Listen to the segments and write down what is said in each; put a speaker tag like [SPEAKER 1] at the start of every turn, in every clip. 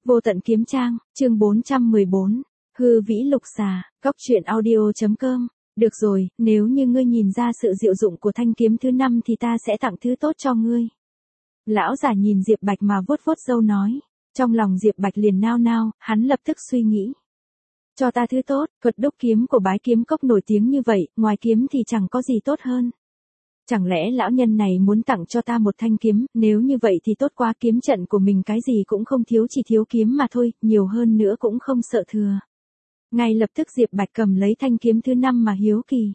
[SPEAKER 1] Vô tận kiếm trang, chương 414. Hư vĩ lục xà, góc truyện audio.com. Được rồi, nếu như ngươi nhìn ra sự diệu dụng của thanh kiếm thứ 5 thì ta sẽ tặng thứ tốt cho ngươi. Lão giả nhìn Diệp Bạch mà vuốt vuốt râu nói. Trong lòng Diệp Bạch liền nao nao, hắn lập tức suy nghĩ. Cho ta thứ tốt, thuật đúc kiếm của Bái Kiếm Cốc nổi tiếng như vậy, ngoài kiếm thì chẳng có gì tốt hơn. Chẳng lẽ lão nhân này muốn tặng cho ta một thanh kiếm, nếu như vậy thì tốt quá, kiếm trận của mình cái gì cũng không thiếu, chỉ thiếu kiếm mà thôi, nhiều hơn nữa cũng không sợ thừa. Ngay lập tức Diệp Bạch cầm lấy thanh kiếm thứ 5 mà hiếu kỳ.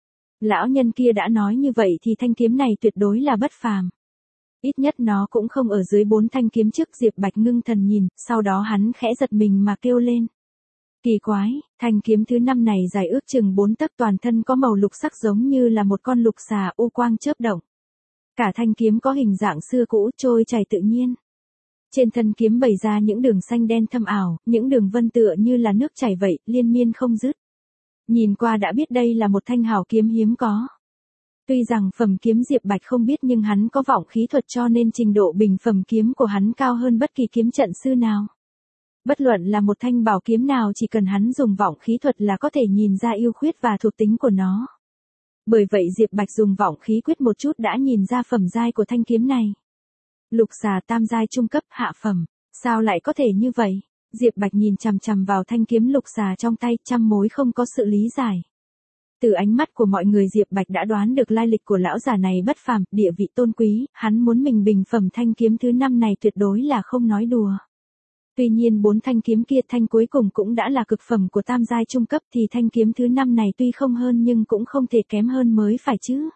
[SPEAKER 1] Lão nhân kia đã nói như vậy thì thanh kiếm này tuyệt đối là bất phàm. Ít nhất nó cũng không ở dưới 4 thanh kiếm trước. Diệp Bạch ngưng thần nhìn, sau đó hắn khẽ giật mình mà kêu lên. Kỳ quái, thanh kiếm thứ 5 này dài ước chừng 4 tấc, toàn thân có màu lục sắc giống như là một con lục xà, u quang chớp động. Cả thanh kiếm có hình dạng xưa cũ, trôi chảy tự nhiên. Trên thân kiếm bày ra những đường xanh đen thâm ảo, những đường vân tựa như là nước chảy vậy, liên miên không dứt. Nhìn qua đã biết đây là một thanh hảo kiếm hiếm có. Tuy rằng phẩm kiếm Diệp Bạch không biết nhưng hắn có vọng khí thuật cho nên trình độ bình phẩm kiếm của hắn cao hơn bất kỳ kiếm trận sư nào. Bất luận là một thanh bảo kiếm nào, chỉ cần hắn dùng vọng khí thuật là có thể nhìn ra ưu khuyết và thuộc tính của nó. Bởi vậy Diệp Bạch dùng vọng khí quyết một chút đã nhìn ra phẩm giai của thanh kiếm này. Lục xà tam giai trung cấp, hạ phẩm, sao lại có thể như vậy? Diệp Bạch nhìn chằm chằm vào thanh kiếm lục xà trong tay, trăm mối không có sự lý giải. Từ ánh mắt của mọi người Diệp Bạch đã đoán được lai lịch của lão già này bất phàm, địa vị tôn quý, hắn muốn mình bình phẩm thanh kiếm thứ 5 này tuyệt đối là không nói đùa. Tuy nhiên 4 thanh kiếm kia thanh cuối cùng cũng đã là cực phẩm của tam giai trung cấp thì thanh kiếm thứ 5 này tuy không hơn nhưng cũng không thể kém hơn mới phải chứ.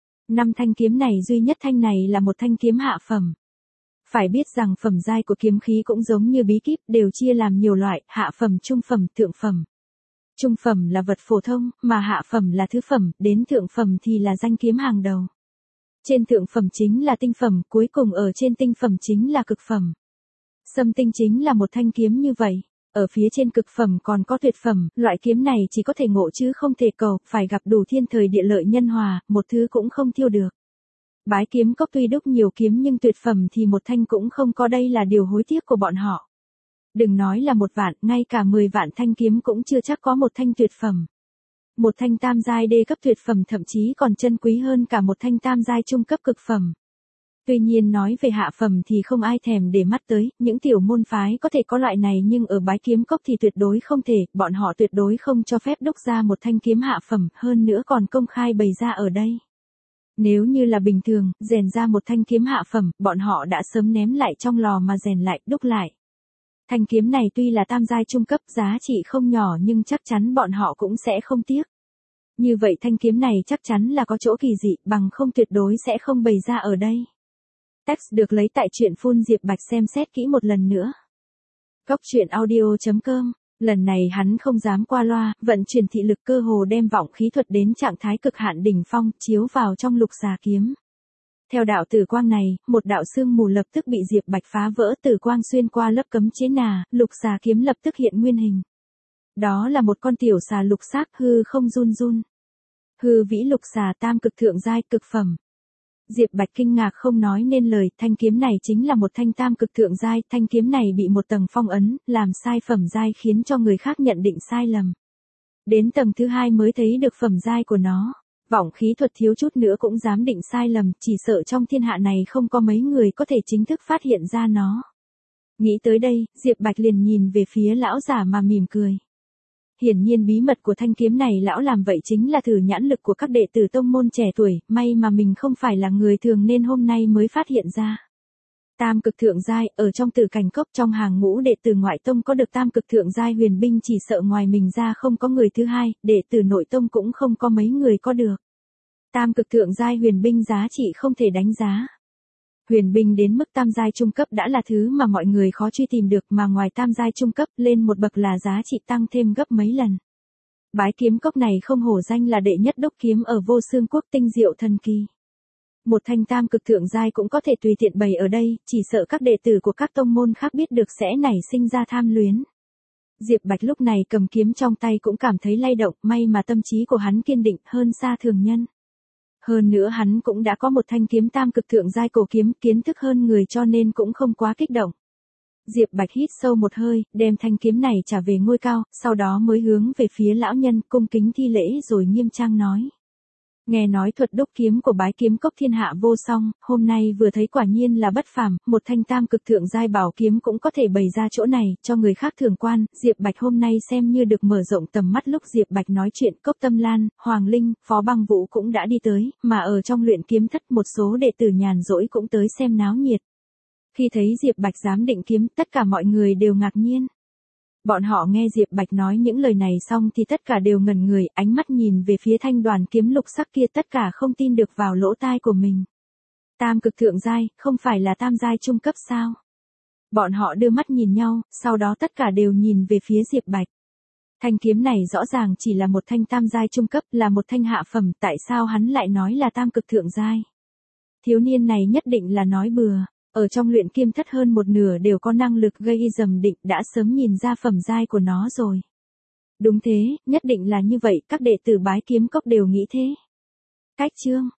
[SPEAKER 1] 5 thanh kiếm này duy nhất thanh này là một thanh kiếm hạ phẩm. Phải biết rằng phẩm giai của kiếm khí cũng giống như bí kíp, đều chia làm nhiều loại, hạ phẩm, trung phẩm, thượng phẩm. Trung phẩm là vật phổ thông, mà hạ phẩm là thứ phẩm, đến thượng phẩm thì là danh kiếm hàng đầu. Trên thượng phẩm chính là tinh phẩm, cuối cùng ở trên tinh phẩm chính là cực phẩm. Sâm tinh chính là một thanh kiếm như vậy. Ở phía trên cực phẩm còn có tuyệt phẩm, loại kiếm này chỉ có thể ngộ chứ không thể cầu, phải gặp đủ thiên thời địa lợi nhân hòa, một thứ cũng không thiêu được. Bái Kiếm Cốc tuy đúc nhiều kiếm nhưng tuyệt phẩm thì một thanh cũng không có, đây là điều hối tiếc của bọn họ. Đừng nói là 1 vạn, ngay cả 10 vạn thanh kiếm cũng chưa chắc có một thanh tuyệt phẩm. Một thanh tam giai đê cấp tuyệt phẩm thậm chí còn chân quý hơn cả một thanh tam giai trung cấp cực phẩm. Tuy nhiên nói về hạ phẩm thì không ai thèm để mắt tới, những tiểu môn phái có thể có loại này nhưng ở Bái Kiếm Cốc thì tuyệt đối không thể, bọn họ tuyệt đối không cho phép đúc ra một thanh kiếm hạ phẩm, hơn nữa còn công khai bày ra ở đây. Nếu như là bình thường, rèn ra một thanh kiếm hạ phẩm, bọn họ đã sớm ném lại trong lò mà rèn lại, đúc lại. Thanh kiếm này tuy là tam giai trung cấp, giá trị không nhỏ nhưng chắc chắn bọn họ cũng sẽ không tiếc. Như vậy thanh kiếm này chắc chắn là có chỗ kỳ dị, bằng không tuyệt đối sẽ không bày ra ở đây. Text được lấy tại truyện Phun Diệp Bạch, xem xét kỹ một lần nữa. Góc truyện audio.com. Lần này hắn không dám qua loa, vận chuyển thị lực cơ hồ đem vọng khí thuật đến trạng thái cực hạn đỉnh phong, chiếu vào trong lục xà kiếm. Theo đạo tử quang này, một đạo sương mù lập tức bị Diệp Bạch phá vỡ, tử quang xuyên qua lớp cấm chế nà, lục xà kiếm lập tức hiện nguyên hình. Đó là một con tiểu xà lục xác, hư không run run. Hư vĩ lục xà tam cực thượng giai, cực phẩm. Diệp Bạch kinh ngạc không nói nên lời, thanh kiếm này chính là một thanh tam cực thượng giai, thanh kiếm này bị một tầng phong ấn, làm sai phẩm giai khiến cho người khác nhận định sai lầm. Đến tầng thứ 2 mới thấy được phẩm giai của nó. Vọng khí thuật thiếu chút nữa cũng dám định sai lầm, chỉ sợ trong thiên hạ này không có mấy người có thể chính thức phát hiện ra nó. Nghĩ tới đây, Diệp Bạch liền nhìn về phía lão giả mà mỉm cười. Hiển nhiên bí mật của thanh kiếm này lão làm vậy chính là thử nhãn lực của các đệ tử tông môn trẻ tuổi, may mà mình không phải là người thường nên hôm nay mới phát hiện ra. Tam cực thượng giai, ở trong Tử Cảnh Cốc trong hàng ngũ đệ tử ngoại tông có được tam cực thượng giai huyền binh chỉ sợ ngoài mình ra không có người thứ hai, đệ tử nội tông cũng không có mấy người có được. Tam cực thượng giai huyền binh giá trị không thể đánh giá. Huyền binh đến mức tam giai trung cấp đã là thứ mà mọi người khó truy tìm được, mà ngoài tam giai trung cấp lên một bậc là giá trị tăng thêm gấp mấy lần. Bái Kiếm Cốc này không hổ danh là đệ nhất đúc kiếm ở Vô Xương Quốc, tinh diệu thần kỳ. Một thanh tam cực thượng giai cũng có thể tùy tiện bày ở đây, chỉ sợ các đệ tử của các tông môn khác biết được sẽ nảy sinh ra tham luyến. Diệp Bạch lúc này cầm kiếm trong tay cũng cảm thấy lay động, may mà tâm trí của hắn kiên định hơn xa thường nhân. Hơn nữa hắn cũng đã có một thanh kiếm tam cực thượng giai cổ kiếm, kiến thức hơn người cho nên cũng không quá kích động. Diệp Bạch hít sâu một hơi, đem thanh kiếm này trả về ngôi cao, sau đó mới hướng về phía lão nhân cung kính thi lễ rồi nghiêm trang nói. Nghe nói thuật đúc kiếm của bái kiếm cốc thiên hạ vô song, hôm nay vừa thấy quả nhiên là bất phàm, một thanh tam cực thượng giai bảo kiếm cũng có thể bày ra chỗ này, cho người khác thưởng quan, Diệp Bạch hôm nay xem như được mở rộng tầm mắt. Lúc Diệp Bạch nói chuyện, Cốc Tâm Lan, Hoàng Linh, Phó Băng Vũ cũng đã đi tới, mà ở trong luyện kiếm thất một số đệ tử nhàn rỗi cũng tới xem náo nhiệt. Khi thấy Diệp Bạch dám định kiếm, tất cả mọi người đều ngạc nhiên. Bọn họ nghe Diệp Bạch nói những lời này xong thì tất cả đều ngẩn người, ánh mắt nhìn về phía thanh đoàn kiếm lục sắc kia, tất cả không tin được vào lỗ tai của mình. Tam cực thượng giai, không phải là tam giai trung cấp sao? Bọn họ đưa mắt nhìn nhau, sau đó tất cả đều nhìn về phía Diệp Bạch. Thanh kiếm này rõ ràng chỉ là một thanh tam giai trung cấp, là một thanh hạ phẩm, tại sao hắn lại nói là tam cực thượng giai? Thiếu niên này nhất định là nói bừa. Ở trong luyện kiếm thất hơn một nửa đều có năng lực gây dầm định, đã sớm nhìn ra phẩm giai của nó rồi. Đúng thế, nhất định là như vậy, các đệ tử bái kiếm cốc đều nghĩ thế. Cách chương